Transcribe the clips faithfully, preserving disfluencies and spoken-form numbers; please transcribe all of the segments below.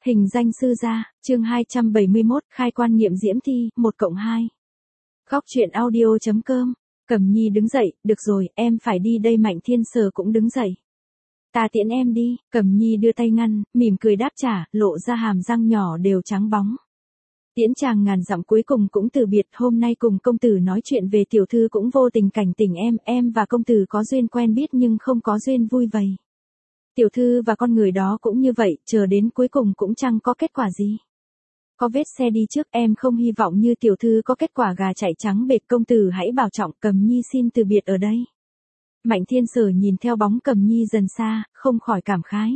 Hình danh sư gia, chương hai trăm bảy mươi mốt, khai quan nghiệm diễm thi, một cộng hai. Góc truyện audio chấm com. Cẩm Nhi đứng dậy, được rồi, em phải đi đây. Mạnh Thiên Sở cũng đứng dậy. Ta tiễn em đi. Cẩm Nhi đưa tay ngăn, mỉm cười đáp trả, lộ ra hàm răng nhỏ đều trắng bóng. Tiễn chàng ngàn dặm cuối cùng cũng từ biệt, hôm nay cùng công tử nói chuyện về tiểu thư cũng vô tình cảnh tỉnh em, em và công tử có duyên quen biết nhưng không có duyên vui vầy. Tiểu thư và con người đó cũng như vậy, chờ đến cuối cùng cũng chẳng có kết quả gì. Có vết xe đi trước, em không hy vọng như tiểu thư có kết quả gà chạy trắng bệt. Công tử hãy bảo trọng. Cẩm Nhi xin từ biệt ở đây. Mạnh Thiên Sở nhìn theo bóng Cẩm Nhi dần xa, không khỏi cảm khái.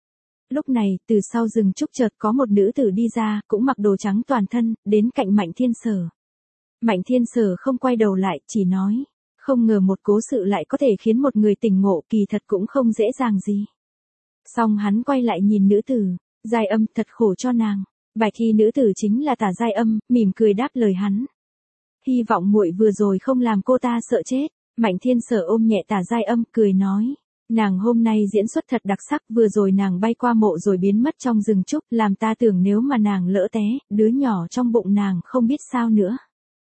Lúc này, từ sau rừng trúc chợt có một nữ tử đi ra, cũng mặc đồ trắng toàn thân, đến cạnh Mạnh Thiên Sở. Mạnh Thiên Sở không quay đầu lại, chỉ nói, không ngờ một cố sự lại có thể khiến một người tỉnh ngộ, kỳ thật cũng không dễ dàng gì. Xong hắn quay lại nhìn nữ tử, Giai Âm, thật khổ cho nàng. Bài thi nữ tử chính là Tả Giai Âm, mỉm cười đáp lời hắn. Hy vọng muội vừa rồi không làm cô ta sợ chết. Mạnh Thiên Sở ôm nhẹ Tả Giai Âm, cười nói, nàng hôm nay diễn xuất thật đặc sắc, vừa rồi nàng bay qua mộ rồi biến mất trong rừng trúc, làm ta tưởng nếu mà nàng lỡ té, đứa nhỏ trong bụng nàng không biết sao nữa.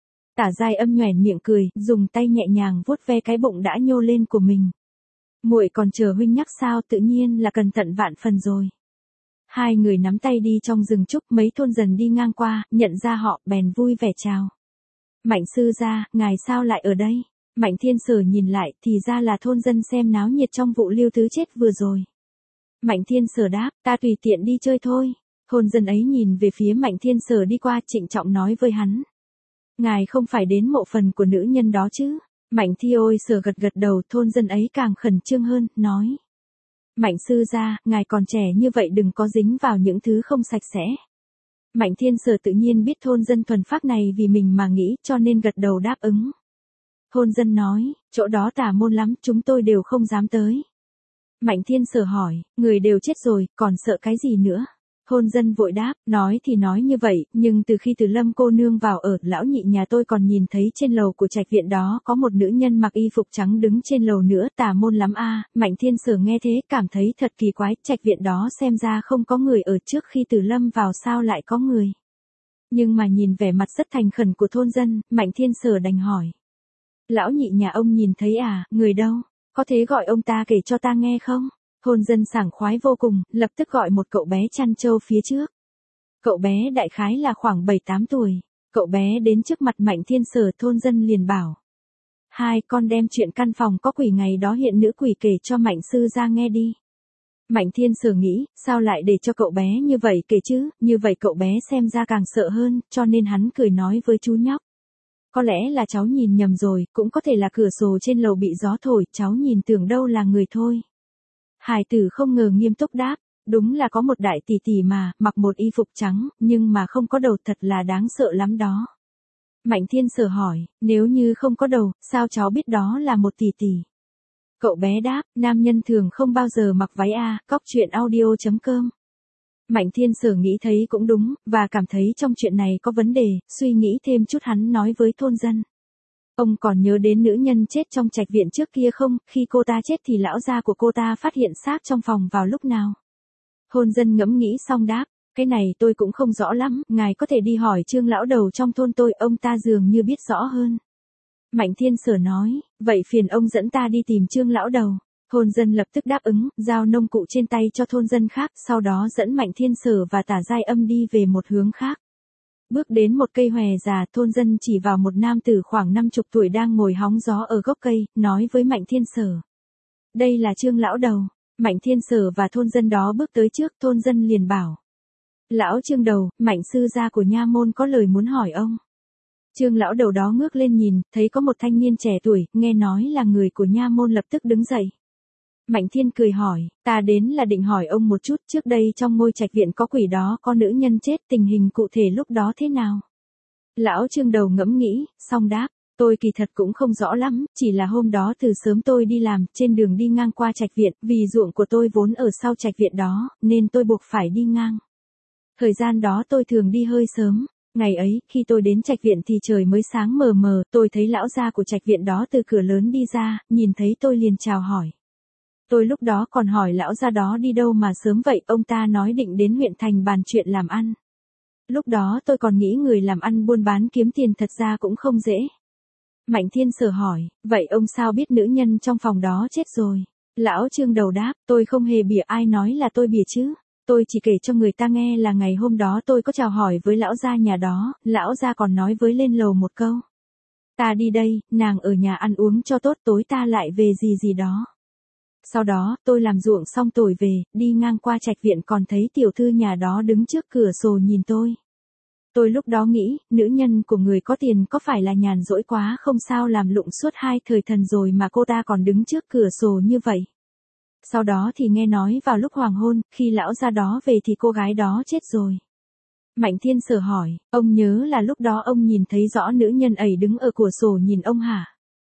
Tả Giai Âm nhoẻn miệng cười, dùng tay nhẹ nhàng vuốt ve cái bụng đã nhô lên của mình. Muội còn chờ huynh nhắc sao? Tự nhiên là cẩn thận vạn phần rồi. Hai người nắm tay đi trong rừng trúc, mấy thôn dân đi ngang qua, nhận ra họ, bèn vui vẻ chào. Mạnh sư gia, ngài sao lại ở đây? Mạnh Thiên Sở nhìn lại, thì ra là thôn dân xem náo nhiệt trong vụ Lưu Tứ chết vừa rồi. Mạnh Thiên Sở đáp, ta tùy tiện đi chơi thôi. Thôn dân ấy nhìn về phía Mạnh Thiên Sở đi qua, trịnh trọng nói với hắn. Ngài không phải đến mộ phần của nữ nhân đó chứ? Mạnh Thi Ôi Sở gật gật đầu. Thôn dân ấy càng khẩn trương hơn, nói. Mạnh sư gia, ngài còn trẻ như vậy đừng có dính vào những thứ không sạch sẽ. Mạnh Thiên Sở tự nhiên biết thôn dân thuần phác này vì mình mà nghĩ, cho nên gật đầu đáp ứng. Thôn dân nói, chỗ đó tà môn lắm, chúng tôi đều không dám tới. Mạnh Thiên Sở hỏi, người đều chết rồi, còn sợ cái gì nữa? Thôn dân vội đáp, nói thì nói như vậy, nhưng từ khi Từ Lâm cô nương vào ở, lão nhị nhà tôi còn nhìn thấy trên lầu của trạch viện đó có một nữ nhân mặc y phục trắng đứng trên lầu nữa, tà môn lắm a. Mạnh Thiên Sở nghe thế cảm thấy thật kỳ quái, trạch viện đó xem ra không có người ở, trước khi Từ Lâm vào sao lại có người. Nhưng mà nhìn vẻ mặt rất thành khẩn của thôn dân, Mạnh Thiên Sở đành hỏi. Lão nhị nhà ông nhìn thấy à, người đâu? Có thể gọi ông ta kể cho ta nghe không? Thôn dân sảng khoái vô cùng, lập tức gọi một cậu bé chăn trâu phía trước. Cậu bé đại khái là khoảng bảy tám tuổi. Cậu bé đến trước mặt Mạnh Thiên Sở, thôn dân liền bảo. Hai con đem chuyện căn phòng có quỷ ngày đó hiện nữ quỷ kể cho Mạnh sư gia nghe đi. Mạnh Thiên Sở nghĩ, sao lại để cho cậu bé như vậy kể chứ, như vậy cậu bé xem ra càng sợ hơn, cho nên hắn cười nói với chú nhóc. Có lẽ là cháu nhìn nhầm rồi, cũng có thể là cửa sổ trên lầu bị gió thổi, cháu nhìn tưởng đâu là người thôi. Hải tử không ngờ nghiêm túc đáp, đúng là có một đại tỷ tỷ mà, mặc một y phục trắng, nhưng mà không có đầu, thật là đáng sợ lắm đó. Mạnh Thiên Sở hỏi, nếu như không có đầu, sao cháu biết đó là một tỷ tỷ? Cậu bé đáp, nam nhân thường không bao giờ mặc váy a. Góc truyện audio chấm com. Mạnh Thiên Sở nghĩ thấy cũng đúng, và cảm thấy trong chuyện này có vấn đề, suy nghĩ thêm chút hắn nói với thôn dân. Ông còn nhớ đến nữ nhân chết trong trạch viện trước kia không, khi cô ta chết thì lão gia của cô ta phát hiện xác trong phòng vào lúc nào? Thôn dân ngẫm nghĩ xong đáp, cái này tôi cũng không rõ lắm, ngài có thể đi hỏi Trương lão đầu trong thôn tôi, ông ta dường như biết rõ hơn. Mạnh Thiên Sở nói, vậy phiền ông dẫn ta đi tìm Trương lão đầu. Thôn dân lập tức đáp ứng, giao nông cụ trên tay cho thôn dân khác, sau đó dẫn Mạnh Thiên Sở và Tả Giai Âm đi về một hướng khác. Bước đến một cây hòe già, thôn dân chỉ vào một nam tử khoảng năm chục tuổi đang ngồi hóng gió ở gốc cây, nói với Mạnh Thiên Sở. Đây là Trương lão đầu. Mạnh Thiên Sở và thôn dân đó bước tới trước, thôn dân liền bảo. Lão Trương đầu, Mạnh sư gia của nha môn có lời muốn hỏi ông. Trương lão đầu đó ngước lên nhìn, thấy có một thanh niên trẻ tuổi, nghe nói là người của nha môn lập tức đứng dậy. Mạnh Thiên cười hỏi, ta đến là định hỏi ông một chút, trước đây trong ngôi trạch viện có quỷ đó có nữ nhân chết, tình hình cụ thể lúc đó thế nào? Lão Trương đầu ngẫm nghĩ, xong đáp, tôi kỳ thật cũng không rõ lắm, chỉ là hôm đó từ sớm tôi đi làm, trên đường đi ngang qua trạch viện, vì ruộng của tôi vốn ở sau trạch viện đó, nên tôi buộc phải đi ngang. Thời gian đó tôi thường đi hơi sớm. Ngày ấy, khi tôi đến trạch viện thì trời mới sáng mờ mờ, tôi thấy lão gia của trạch viện đó từ cửa lớn đi ra, nhìn thấy tôi liền chào hỏi. Tôi lúc đó còn hỏi lão gia đó đi đâu mà sớm vậy, ông ta nói định đến huyện thành bàn chuyện làm ăn. Lúc đó tôi còn nghĩ người làm ăn buôn bán kiếm tiền thật ra cũng không dễ. Mạnh Thiên Sở hỏi, vậy ông sao biết nữ nhân trong phòng đó chết rồi? Lão Trương đầu đáp, tôi không hề bịa, ai nói là tôi bịa chứ. Tôi chỉ kể cho người ta nghe là ngày hôm đó tôi có chào hỏi với lão gia nhà đó, lão gia còn nói với lên lầu một câu. Ta đi đây, nàng ở nhà ăn uống cho tốt, tối ta lại về gì gì đó. Sau đó, tôi làm ruộng xong tối về, đi ngang qua trạch viện còn thấy tiểu thư nhà đó đứng trước cửa sổ nhìn tôi. Tôi lúc đó nghĩ, nữ nhân của người có tiền có phải là nhàn rỗi quá không sao làm lụng suốt hai thời thần rồi mà cô ta còn đứng trước cửa sổ như vậy. Sau đó thì nghe nói vào lúc hoàng hôn, khi lão ra đó về thì cô gái đó chết rồi. Mạnh Thiên Sở hỏi, ông nhớ là lúc đó ông nhìn thấy rõ nữ nhân ấy đứng ở cửa sổ nhìn ông hả?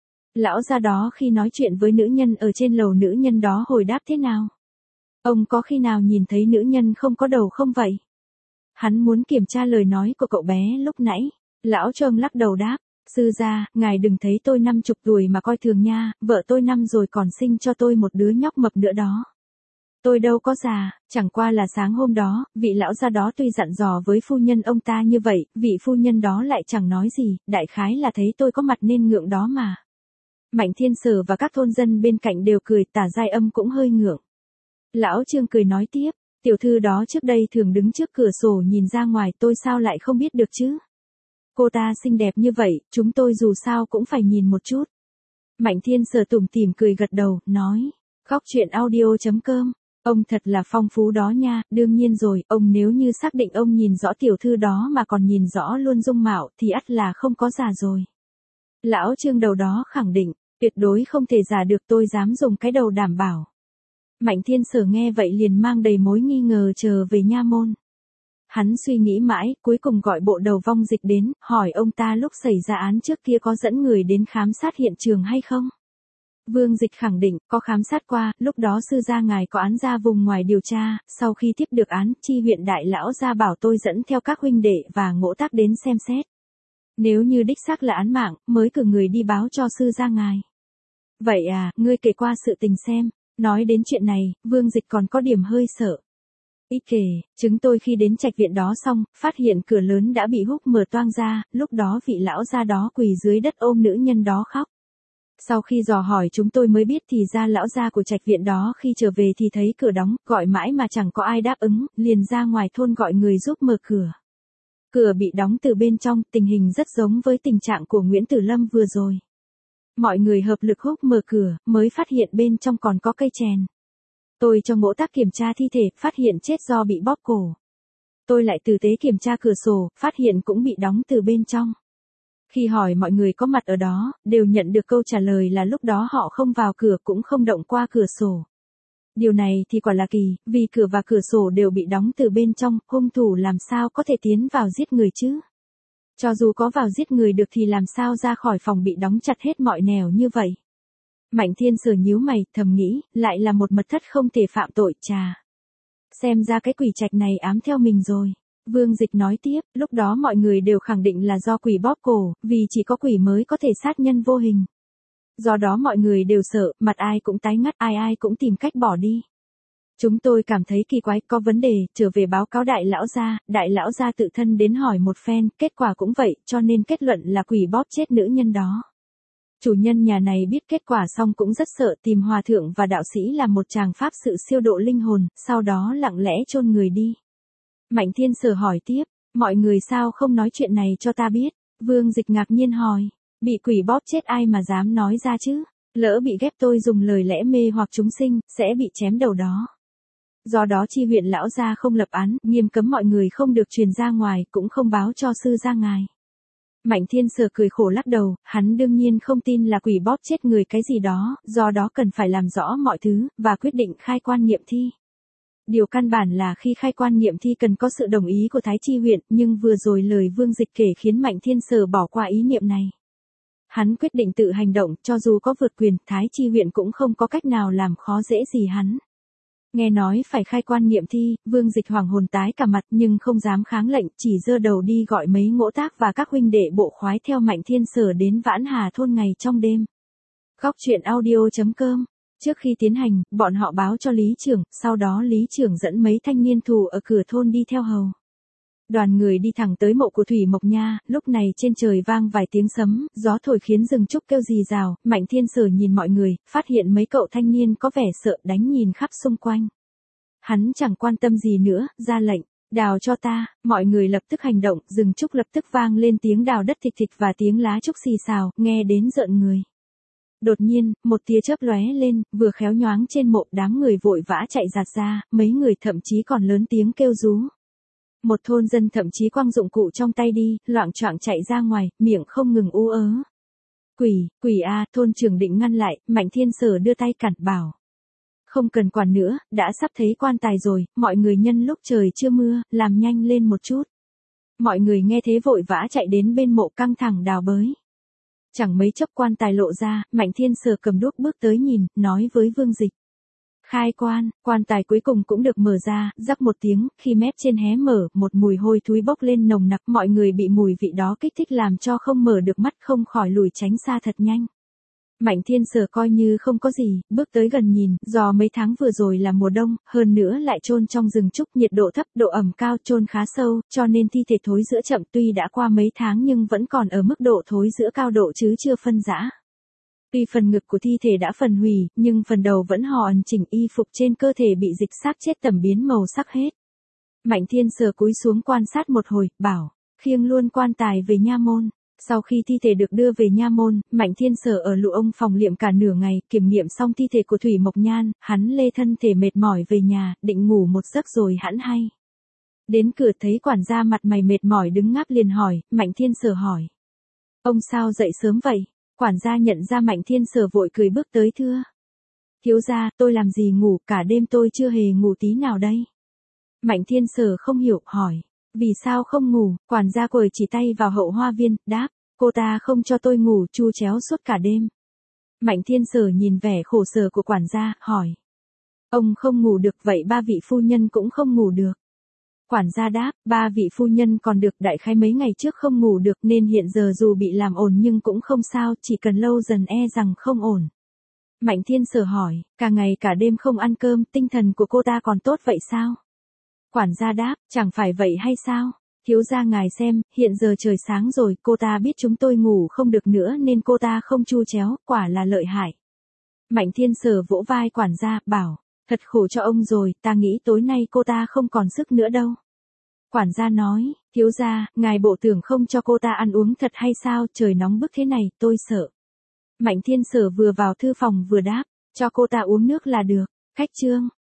Lão ra đó khi nói chuyện với nữ nhân ở trên lầu nữ nhân đó hồi đáp thế nào? Ông có khi nào nhìn thấy nữ nhân không có đầu không vậy? Hắn muốn kiểm tra lời nói của cậu bé lúc nãy. Lão Trông lắc đầu đáp, sư gia, ngài đừng thấy tôi năm chục tuổi mà coi thường nha, vợ tôi năm rồi còn sinh cho tôi một đứa nhóc mập nữa đó. Tôi đâu có già, chẳng qua là sáng hôm đó, vị lão gia đó tuy dặn dò với phu nhân ông ta như vậy, vị phu nhân đó lại chẳng nói gì, đại khái là thấy tôi có mặt nên ngượng đó mà. Mạnh Thiên Sở và các thôn dân bên cạnh đều cười, Tả Giai Âm cũng hơi ngượng. Lão Trương cười nói tiếp, tiểu thư đó trước đây thường đứng trước cửa sổ nhìn ra ngoài, tôi sao lại không biết được chứ? Cô ta xinh đẹp như vậy, chúng tôi dù sao cũng phải nhìn một chút. Mạnh Thiên Sở tủm tỉm cười gật đầu, nói, khóc chuyện audio chấm com. Ông thật là phong phú đó nha, đương nhiên rồi, ông nếu như xác định ông nhìn rõ tiểu thư đó mà còn nhìn rõ luôn dung mạo thì ắt là không có già rồi. Lão Trương đầu đó khẳng định, tuyệt đối không thể giả được, tôi dám dùng cái đầu đảm bảo. Mạnh Thiên Sở nghe vậy liền mang đầy mối nghi ngờ chờ về nha môn. Hắn suy nghĩ mãi, cuối cùng gọi bộ đầu vong dịch đến, hỏi ông ta lúc xảy ra án trước kia có dẫn người đến khám sát hiện trường hay không? Vương Dịch khẳng định, có khám sát qua, lúc đó sư gia ngài có án ra vùng ngoài điều tra, sau khi tiếp được án, chi huyện đại lão gia bảo tôi dẫn theo các huynh đệ và ngỗ tác đến xem xét. Nếu như đích xác là án mạng, mới cử người đi báo cho sư gia ngài. Vậy à, ngươi kể qua sự tình xem. Nói đến chuyện này, Vương Dịch còn có điểm hơi sợ. Ý kể, chúng tôi khi đến trạch viện đó xong, phát hiện cửa lớn đã bị húc mở toang ra, lúc đó vị lão gia đó quỳ dưới đất ôm nữ nhân đó khóc. Sau khi dò hỏi chúng tôi mới biết thì ra lão gia của trạch viện đó khi trở về thì thấy cửa đóng, gọi mãi mà chẳng có ai đáp ứng, liền ra ngoài thôn gọi người giúp mở cửa. Cửa bị đóng từ bên trong, tình hình rất giống với tình trạng của Nguyễn Tử Lâm vừa rồi. Mọi người hợp lực húc mở cửa, mới phát hiện bên trong còn có cây chèn. Tôi cho ngỗ tác kiểm tra thi thể, phát hiện chết do bị bóp cổ. Tôi lại tử tế kiểm tra cửa sổ, phát hiện cũng bị đóng từ bên trong. Khi hỏi mọi người có mặt ở đó, đều nhận được câu trả lời là lúc đó họ không vào cửa cũng không động qua cửa sổ. Điều này thì quả là kỳ, vì cửa và cửa sổ đều bị đóng từ bên trong, hung thủ làm sao có thể tiến vào giết người chứ? Cho dù có vào giết người được thì làm sao ra khỏi phòng bị đóng chặt hết mọi nẻo như vậy? Mạnh Thiên Sở nhíu mày, thầm nghĩ, lại là một mật thất không thể phạm tội, chà. Xem ra cái quỷ trạch này ám theo mình rồi. Vương Dịch nói tiếp, lúc đó mọi người đều khẳng định là do quỷ bóp cổ, vì chỉ có quỷ mới có thể sát nhân vô hình. Do đó mọi người đều sợ, mặt ai cũng tái ngắt, ai ai cũng tìm cách bỏ đi. Chúng tôi cảm thấy kỳ quái, có vấn đề, trở về báo cáo đại lão gia, đại lão gia tự thân đến hỏi một phen, kết quả cũng vậy, cho nên kết luận là quỷ bóp chết nữ nhân đó. Chủ nhân nhà này biết kết quả xong cũng rất sợ, tìm hòa thượng và đạo sĩ làm một tràng pháp sự siêu độ linh hồn, sau đó lặng lẽ chôn người đi. Mạnh Thiên Sở hỏi tiếp, mọi người sao không nói chuyện này cho ta biết? Vương Dịch ngạc nhiên hỏi, bị quỷ bóp chết ai mà dám nói ra chứ? Lỡ bị ghép tôi dùng lời lẽ mê hoặc chúng sinh, sẽ bị chém đầu đó. Do đó chi huyện lão gia không lập án, nghiêm cấm mọi người không được truyền ra ngoài, cũng không báo cho sư gia ngài. Mạnh Thiên Sở cười khổ lắc đầu, hắn đương nhiên không tin là quỷ bóp chết người cái gì đó, do đó cần phải làm rõ mọi thứ, và quyết định khai quan nghiệm thi. Điều căn bản là khi khai quan nghiệm thi cần có sự đồng ý của Thái Chi huyện, nhưng vừa rồi lời Vương Dịch kể khiến Mạnh Thiên Sở bỏ qua ý niệm này. Hắn quyết định tự hành động, cho dù có vượt quyền, Thái Chi huyện cũng không có cách nào làm khó dễ gì hắn. Nghe nói phải khai quan nghiệm thi, Vương Dịch hoàng hồn tái cả mặt nhưng không dám kháng lệnh, chỉ giơ đầu đi gọi mấy ngỗ tác và các huynh đệ bộ khoái theo Mạnh Thiên Sở đến Vãn Hà thôn ngày trong đêm. Góc chuyện audio chấm com Trước khi tiến hành, bọn họ báo cho lý trưởng, sau đó lý trưởng dẫn mấy thanh niên thủ ở cửa thôn đi theo hầu. Đoàn người đi thẳng tới mộ của Thủy Mộc Nha, lúc này trên trời vang vài tiếng sấm, gió thổi khiến rừng trúc kêu rì rào, Mạnh Thiên Sở nhìn mọi người, phát hiện mấy cậu thanh niên có vẻ sợ đánh nhìn khắp xung quanh. Hắn chẳng quan tâm gì nữa, ra lệnh, đào cho ta, mọi người lập tức hành động, rừng trúc lập tức vang lên tiếng đào đất thịch thịch và tiếng lá trúc xì xào, nghe đến rợn người. Đột nhiên, một tia chớp lóe lên, vừa khéo nhoáng trên mộ, đám người vội vã chạy giạt ra, mấy người thậm chí còn lớn tiếng kêu rú. Một thôn dân thậm chí quăng dụng cụ trong tay đi, loạng choạng chạy ra ngoài, miệng không ngừng ú ớ. Quỷ, quỷ a, thôn trưởng định ngăn lại, Mạnh Thiên Sở đưa tay cản bảo. Không cần quản nữa, đã sắp thấy quan tài rồi, mọi người nhân lúc trời chưa mưa, làm nhanh lên một chút. Mọi người nghe thế vội vã chạy đến bên mộ căng thẳng đào bới. Chẳng mấy chốc quan tài lộ ra, Mạnh Thiên Sở cầm đuốc bước tới nhìn, nói với Vương Dịch. Khai quan, quan tài cuối cùng cũng được mở ra, rắc một tiếng, khi mép trên hé mở, một mùi hôi thối bốc lên nồng nặc, mọi người bị mùi vị đó kích thích làm cho không mở được mắt, không khỏi lùi tránh xa thật nhanh. Mạnh Thiên Sở coi như không có gì, bước tới gần nhìn, do mấy tháng vừa rồi là mùa đông, hơn nữa lại chôn trong rừng trúc, nhiệt độ thấp, độ ẩm cao, chôn khá sâu, cho nên thi thể thối rữa chậm, tuy đã qua mấy tháng nhưng vẫn còn ở mức độ thối rữa cao độ chứ chưa phân rã. Tuy phần ngực của thi thể đã phần hủy, nhưng phần đầu vẫn hoàn chỉnh, y phục trên cơ thể bị dịch xác chết tẩm biến màu sắc hết. Mạnh Thiên Sở cúi xuống quan sát một hồi, bảo, khiêng luôn quan tài về nha môn. Sau khi thi thể được đưa về nha môn, Mạnh Thiên Sở ở lụ ông phòng liệm cả nửa ngày, kiểm nghiệm xong thi thể của Thủy Mộc Nhan, hắn lê thân thể mệt mỏi về nhà, định ngủ một giấc rồi hẵn hay. Đến cửa thấy quản gia mặt mày mệt mỏi đứng ngáp liền hỏi, Mạnh Thiên Sở hỏi. Ông sao dậy sớm vậy? Quản gia nhận ra Mạnh Thiên Sở vội cười bước tới thưa. Thiếu gia, tôi làm gì ngủ, cả đêm tôi chưa hề ngủ tí nào đây. Mạnh Thiên Sở không hiểu, hỏi. Vì sao không ngủ? Quản gia quời chỉ tay vào Hậu Hoa Viên, đáp, cô ta không cho tôi ngủ, chu chéo suốt cả đêm. Mạnh Thiên Sở nhìn vẻ khổ sở của quản gia, hỏi. Ông không ngủ được, vậy ba vị phu nhân cũng không ngủ được. Quản gia đáp, ba vị phu nhân còn được, đại khái mấy ngày trước không ngủ được nên hiện giờ dù bị làm ồn nhưng cũng không sao, chỉ cần lâu dần e rằng không ổn. Mạnh Thiên Sở hỏi, cả ngày cả đêm không ăn cơm, tinh thần của cô ta còn tốt vậy sao? Quản gia đáp, chẳng phải vậy hay sao? Thiếu gia ngài xem, hiện giờ trời sáng rồi, cô ta biết chúng tôi ngủ không được nữa nên cô ta không chu chéo, quả là lợi hại. Mạnh Thiên Sở vỗ vai quản gia, bảo, thật khổ cho ông rồi, ta nghĩ tối nay cô ta không còn sức nữa đâu. Quản gia nói, thiếu gia, ngài bộ tưởng không cho cô ta ăn uống thật hay sao, trời nóng bức thế này, tôi sợ. Mạnh Thiên Sở vừa vào thư phòng vừa đáp, cho cô ta uống nước là được, khách trương.